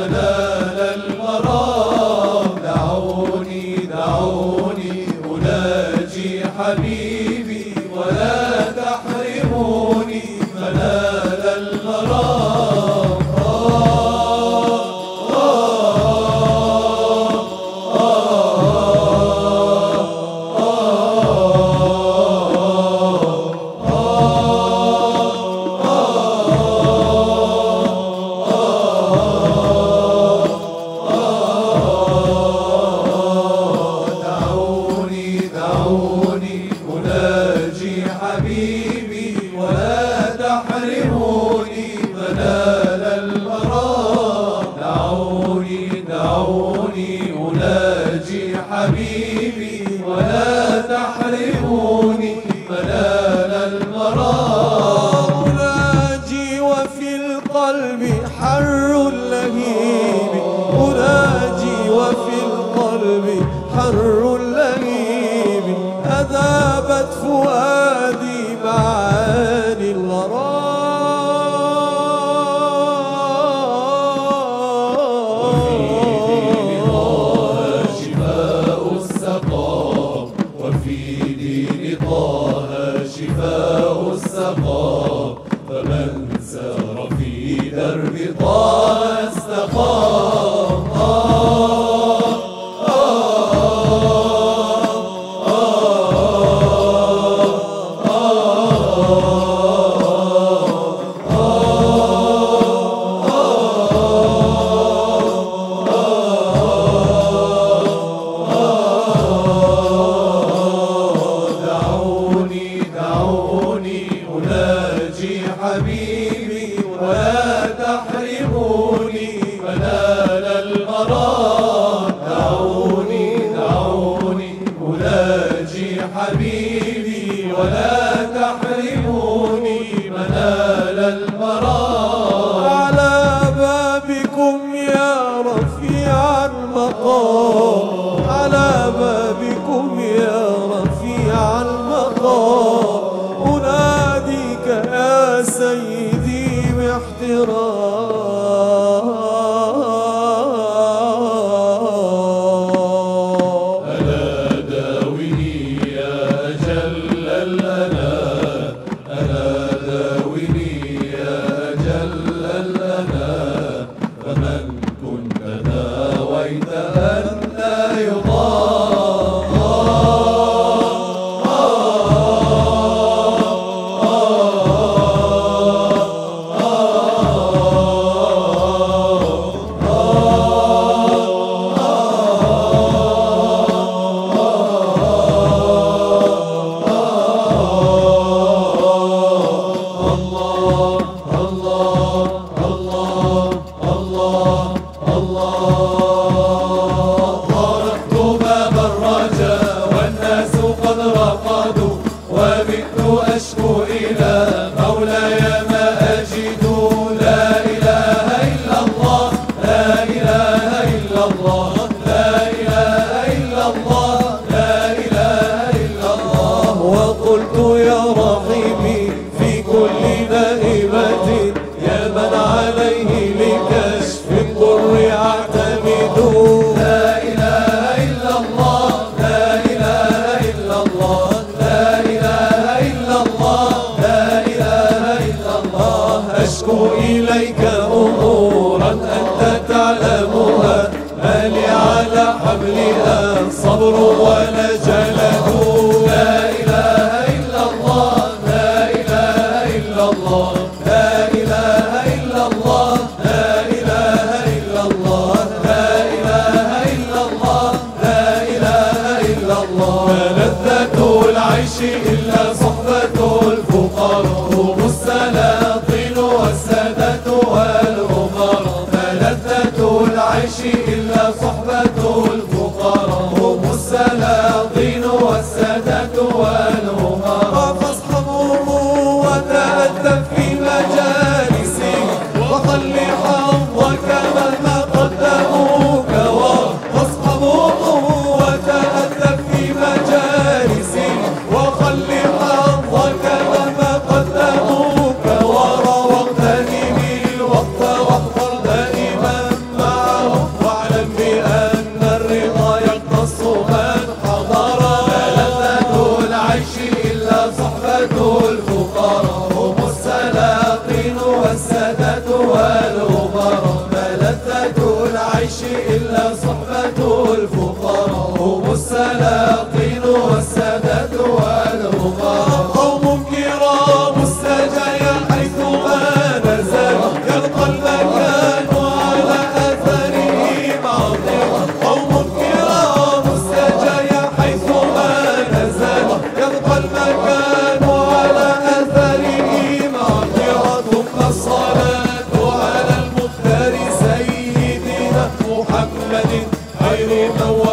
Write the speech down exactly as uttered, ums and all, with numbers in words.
منال المرام. دعوني دعوني أناجي حبيبي ولا تحرموني منال المرام. حبيبي ولا تحرموني منال المرام. دعوني دعوني أناجي حبيبي ولا تحرموني منال المرام. أناجي وفي القلب حر لهيب، أناجي وفي القلب حر لهيب، أذابت فؤادي معاني الغرام. وفي دين طه شفاء السقام، وفي دين طه شفاء السقام، فمن سار في درب طه استقام. حبيبي ولا تحرموني منال المرام. دعوني دعوني أناجي حبيبي ولا تحرموني منال المرام. على بابكم يا رفيع المقام، على بابكم يا رفيع المقام، أناديك يا سيدي باحترام. ألا داوني يا جل الأنام، ألا داوني يا جل الأنام، فمن كنت داويت أن لا يضام. أشكو إلى مولاي ما أجد. لا إله إلا الله، لا إله إلا الله، لا إله إلا الله، لا إله إلا الله. وقلت يا رحيمي في كل نائبة، يا من عليه لكشف الضر أعتمد. لا إله إلا الله، لا إله إلا الله، لا إله إلا الله، لا إله إلا الله. أشكو إليك أمورا أنت تعلمها، ما لي على حملها صبر ولا جلد. لا إله إلا الله، لا إله إلا الله، لا إله إلا الله، لا إله إلا الله، لا إله إلا الله، لا إله إلا الله. ما لذة العيش إلا صحبة الفقراء، هم السلاطين والسادة والأمراء. ما لذة العيش إلا صحبة الفقراء، هم السلاطين والسادة والأمراء. فاصحبهم وتأدب في مجالسهم، وخل حظك مهما قدموك. فاصحبهم وتأدب في مجالسهم، وخل حظك مهما قدموك. وروقتني بالوقت واحضر دائما مع العيش إلا صحبة الفقراء، هم السلاطين والسادات والأمراء. قوم كرام السجايا حيثما نزل يبقى المكان على أثرهم عظيم. قوم كرام السجايا حيثما نزل يبقى المكان على أثرهم عظيم. ثم الصلاة على المختار سيدنا محمد خير من